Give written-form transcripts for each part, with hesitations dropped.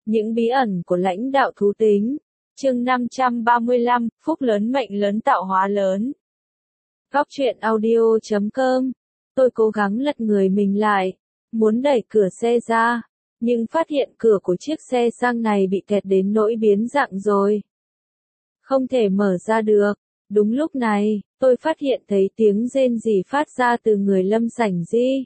Những bí ẩn của lãnh đạo thú tính. Chương 535, phúc lớn mệnh lớn tạo hóa lớn. Góc truyện audio.com. Tôi cố gắng lật người mình lại, muốn đẩy cửa xe ra, nhưng phát hiện cửa của chiếc xe sang này bị kẹt đến nỗi biến dạng rồi. Không thể mở ra được. Đúng lúc này, tôi phát hiện thấy tiếng rên rỉ phát ra từ người Lâm Sảnh Di.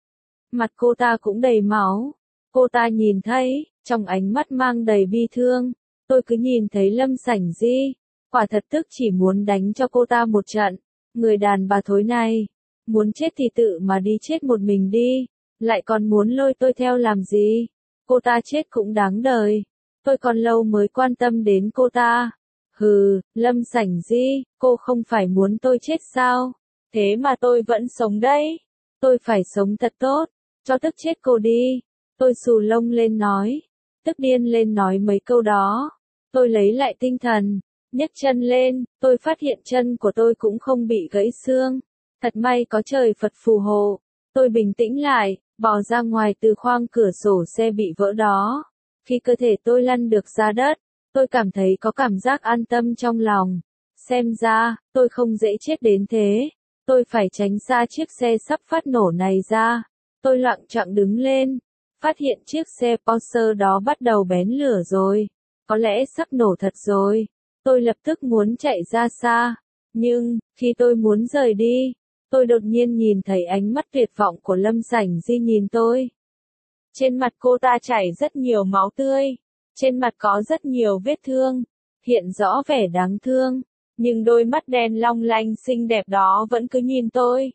Mặt cô ta cũng đầy máu. Cô ta nhìn thấy, trong ánh mắt mang đầy bi thương, tôi cứ nhìn thấy Lâm Sảnh Di, quả thật tức chỉ muốn đánh cho cô ta một trận. Người đàn bà thối này, muốn chết thì tự mà đi chết một mình đi, lại còn muốn lôi tôi theo làm gì? Cô ta chết cũng đáng đời. Tôi còn lâu mới quan tâm đến cô ta. Hừ, Lâm Sảnh Di, cô không phải muốn tôi chết sao? Thế mà tôi vẫn sống đấy. Tôi phải sống thật tốt, cho tức chết cô đi. Tôi xù lông lên nói, tức điên lên nói mấy câu đó. Tôi lấy lại tinh thần, nhấc chân lên, tôi phát hiện chân của tôi cũng không bị gãy xương. Thật may có trời Phật phù hộ. Tôi bình tĩnh lại, bò ra ngoài từ khoang cửa sổ xe bị vỡ đó. Khi cơ thể tôi lăn được ra đất, tôi cảm thấy có cảm giác an tâm trong lòng. Xem ra, tôi không dễ chết đến thế. Tôi phải tránh xa chiếc xe sắp phát nổ này ra. Tôi loạng choạng đứng lên, phát hiện chiếc xe Porsche đó bắt đầu bén lửa rồi. Có lẽ sắp nổ thật rồi. Tôi lập tức muốn chạy ra xa. Nhưng, khi tôi muốn rời đi, tôi đột nhiên nhìn thấy ánh mắt tuyệt vọng của Lâm Sảnh Di nhìn tôi. Trên mặt cô ta chảy rất nhiều máu tươi. Trên mặt có rất nhiều vết thương, hiện rõ vẻ đáng thương. Nhưng đôi mắt đen long lanh xinh đẹp đó vẫn cứ nhìn tôi.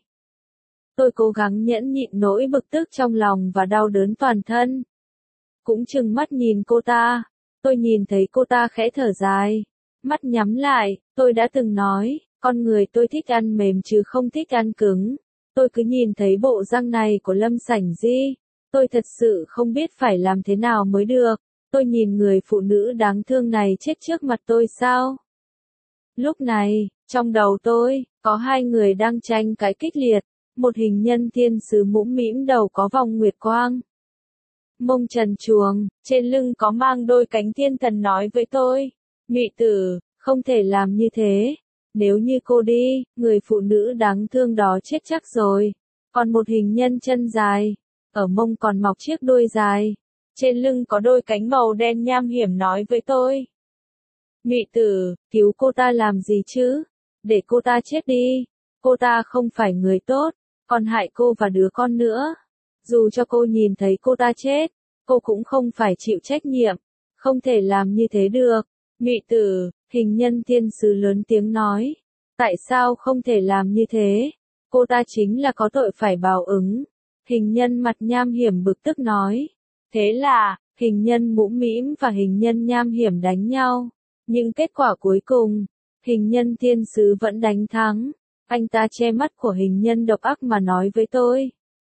Tôi cố gắng nhẫn nhịn nỗi bực tức trong lòng và đau đớn toàn thân. Cũng trừng mắt nhìn cô ta. Tôi nhìn thấy cô ta khẽ thở dài. Mắt nhắm lại, tôi đã từng nói, con người tôi thích ăn mềm chứ không thích ăn cứng. Tôi cứ nhìn thấy bộ răng này của Lâm Sảnh Di. Tôi thật sự không biết phải làm thế nào mới được. Tôi nhìn người phụ nữ đáng thương này chết trước mặt tôi sao? Lúc này, trong đầu tôi, có hai người đang tranh cãi kịch liệt. Một hình nhân thiên sứ mũm mĩm đầu có vòng nguyệt quang. Mông trần truồng, trên lưng có mang đôi cánh thiên thần nói với tôi. Nhụy tử, không thể làm như thế. Nếu như cô đi, người phụ nữ đáng thương đó chết chắc rồi. Còn một hình nhân chân dài, ở mông còn mọc chiếc đuôi dài. Trên lưng có đôi cánh màu đen nham hiểm nói với tôi. Nhụy tử, cứu cô ta làm gì chứ? Để cô ta chết đi. Cô ta không phải người tốt, còn hại cô và đứa con nữa. Dù cho cô nhìn thấy cô ta chết, cô cũng không phải chịu trách nhiệm. Không thể làm như thế được. Nhụy tử, hình nhân thiên sứ lớn tiếng nói. Tại sao không thể làm như thế? Cô ta chính là có tội phải báo ứng. Hình nhân mặt nham hiểm bực tức nói. Thế là, hình nhân mũm mĩm và hình nhân nham hiểm đánh nhau. Nhưng kết quả cuối cùng, hình nhân thiên sứ vẫn đánh thắng. Anh ta che mắt của hình nhân độc ác mà nói với tôi.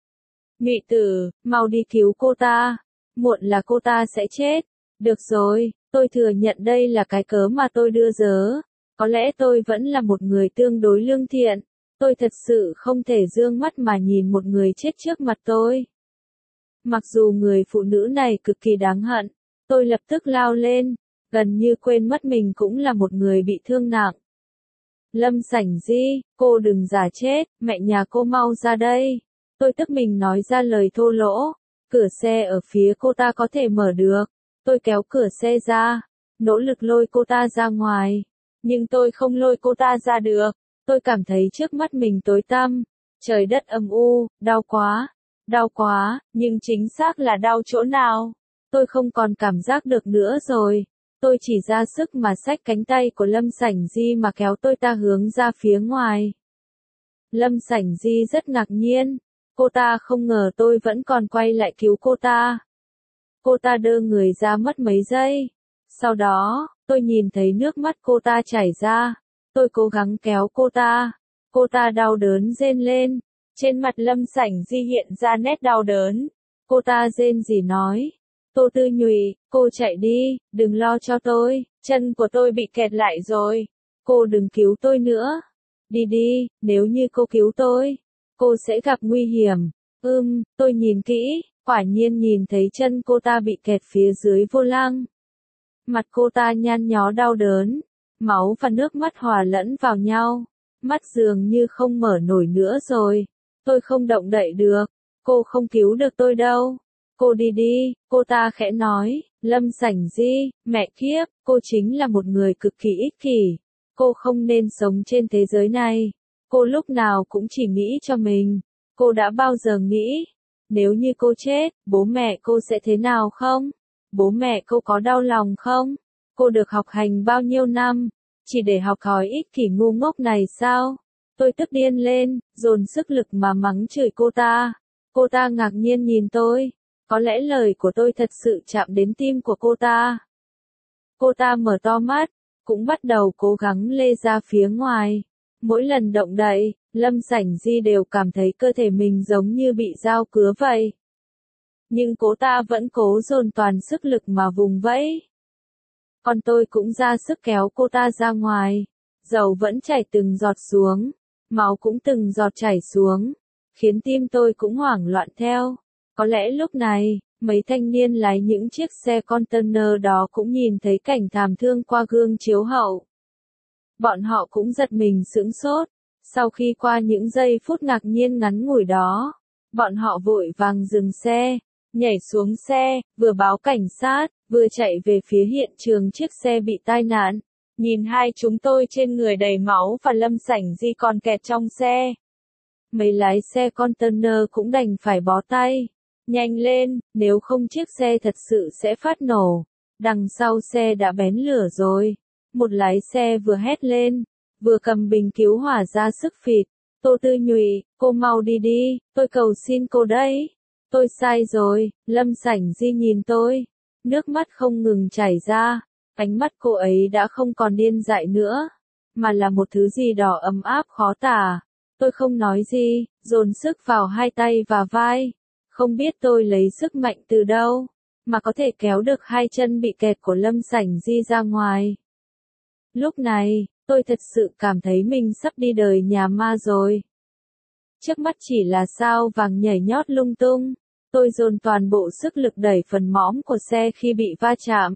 Nhụy tử, mau đi cứu cô ta. Muộn là cô ta sẽ chết. Được rồi, tôi thừa nhận đây là cái cớ mà tôi đưa dớ. Có lẽ tôi vẫn là một người tương đối lương thiện. Tôi thật sự không thể dương mắt mà nhìn một người chết trước mặt tôi. Mặc dù người phụ nữ này cực kỳ đáng hận, tôi lập tức lao lên, gần như quên mất mình cũng là một người bị thương nặng. Lâm Sảnh Di, cô đừng giả chết, mẹ nhà cô mau ra đây. Tôi tức mình nói ra lời thô lỗ. Cửa xe ở phía cô ta có thể mở được. Tôi kéo cửa xe ra, nỗ lực lôi cô ta ra ngoài. Nhưng tôi không lôi cô ta ra được. Tôi cảm thấy trước mắt mình tối tăm, trời đất âm u, đau quá. Đau quá, nhưng chính xác là đau chỗ nào? Tôi không còn cảm giác được nữa rồi. Tôi chỉ ra sức mà xách cánh tay của Lâm Sảnh Di mà kéo tôi ta hướng ra phía ngoài. Lâm Sảnh Di rất ngạc nhiên. Cô ta không ngờ tôi vẫn còn quay lại cứu cô ta. Cô ta đơ người ra mất mấy giây. Sau đó, tôi nhìn thấy nước mắt cô ta chảy ra. Tôi cố gắng kéo cô ta. Cô ta đau đớn rên lên. Trên mặt Lâm Sảnh Di hiện ra nét đau đớn. Cô ta rên rỉ nói. Tô Tư Nhụy, cô chạy đi, đừng lo cho tôi, chân của tôi bị kẹt lại rồi. Cô đừng cứu tôi nữa. Đi đi, nếu như cô cứu tôi, cô sẽ gặp nguy hiểm. Tôi nhìn kỹ, Quả nhiên nhìn thấy chân cô ta bị kẹt phía dưới vô lăng. Mặt cô ta nhăn nhó đau đớn, máu và nước mắt hòa lẫn vào nhau, mắt dường như không mở nổi nữa rồi. Tôi không động đậy được, cô không cứu được tôi đâu. Cô đi đi, cô ta khẽ nói. Lâm Sảnh Di, mẹ kiếp, cô chính là một người cực kỳ ích kỷ. Cô không nên sống trên thế giới này. Cô lúc nào cũng chỉ nghĩ cho mình. Cô đã bao giờ nghĩ, nếu như cô chết, bố mẹ cô sẽ thế nào không? Bố mẹ cô có đau lòng không? Cô được học hành bao nhiêu năm, chỉ để học hỏi ích kỷ ngu ngốc này sao? Tôi tức điên lên, dồn sức lực mà mắng chửi cô ta. Cô ta ngạc nhiên nhìn tôi. Có lẽ lời của tôi thật sự chạm đến tim của cô ta. Cô ta mở to mắt, cũng bắt đầu cố gắng lê ra phía ngoài. Mỗi lần động đậy, Lâm Sảnh Di đều cảm thấy cơ thể mình giống như bị dao cứa vậy. Nhưng cô ta vẫn cố dồn toàn sức lực mà vùng vẫy. Còn tôi cũng ra sức kéo cô ta ra ngoài. Dầu vẫn chảy từng giọt xuống, máu cũng từng giọt chảy xuống, khiến tim tôi cũng hoảng loạn theo. Có lẽ lúc này, mấy thanh niên lái những chiếc xe container đó cũng nhìn thấy cảnh thảm thương qua gương chiếu hậu. Bọn họ cũng giật mình sững sốt. Sau khi qua những giây phút ngạc nhiên ngắn ngủi đó, bọn họ vội vàng dừng xe, nhảy xuống xe, vừa báo cảnh sát, vừa chạy về phía hiện trường chiếc xe bị tai nạn. Nhìn hai chúng tôi trên người đầy máu và Lâm Sảnh Di còn kẹt trong xe. Mấy lái xe container cũng đành phải bó tay. Nhanh lên, nếu không chiếc xe thật sự sẽ phát nổ. Đằng sau xe đã bén lửa rồi. Một lái xe vừa hét lên, vừa cầm bình cứu hỏa ra sức phịt. Tô Tư Nhụy, cô mau đi đi, tôi cầu xin cô đấy. Tôi sai rồi. Lâm Sảnh Di nhìn tôi. Nước mắt không ngừng chảy ra. Ánh mắt cô ấy đã không còn điên dại nữa, mà là một thứ gì đó ấm áp khó tả. Tôi không nói gì, dồn sức vào hai tay và vai. Không biết tôi lấy sức mạnh từ đâu, mà có thể kéo được hai chân bị kẹt của Lâm Sảnh Di ra ngoài. Lúc này, tôi thật sự cảm thấy mình sắp đi đời nhà ma rồi. Trước mắt chỉ là sao vàng nhảy nhót lung tung. Tôi dồn toàn bộ sức lực đẩy phần mõm của xe khi bị va chạm.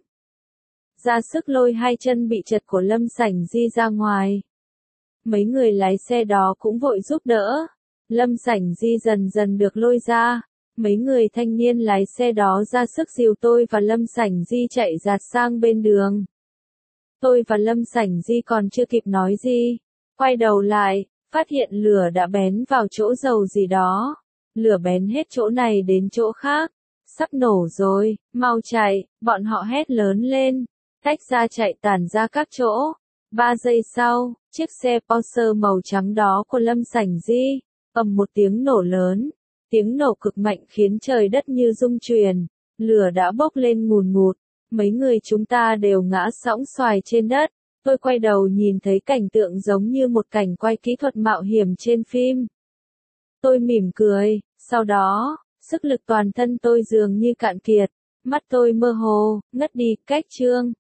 Ra sức lôi hai chân bị chật của Lâm Sảnh Di ra ngoài. Mấy người lái xe đó cũng vội giúp đỡ. Lâm Sảnh Di dần dần được lôi ra. Mấy người thanh niên lái xe đó ra sức dìu tôi và Lâm Sảnh Di chạy dạt sang bên đường. Tôi và Lâm Sảnh Di còn chưa kịp nói gì. Quay đầu lại, phát hiện lửa đã bén vào chỗ dầu gì đó. Lửa bén hết chỗ này đến chỗ khác. Sắp nổ rồi, mau chạy, bọn họ hét lớn lên. Tách ra chạy tản ra các chỗ. 3 giây sau, chiếc xe Porsche màu trắng đó của Lâm Sảnh Di, ầm một tiếng nổ lớn. Tiếng nổ cực mạnh khiến trời đất như rung chuyển. Lửa đã bốc lên ngùn ngụt. Mấy người chúng ta đều ngã sõng xoài trên đất. Tôi quay đầu nhìn thấy cảnh tượng giống như một cảnh quay kỹ thuật mạo hiểm trên phim. Tôi mỉm cười, sau đó, sức lực toàn thân tôi dường như cạn kiệt. Mắt tôi mơ hồ, ngất đi, cách chương.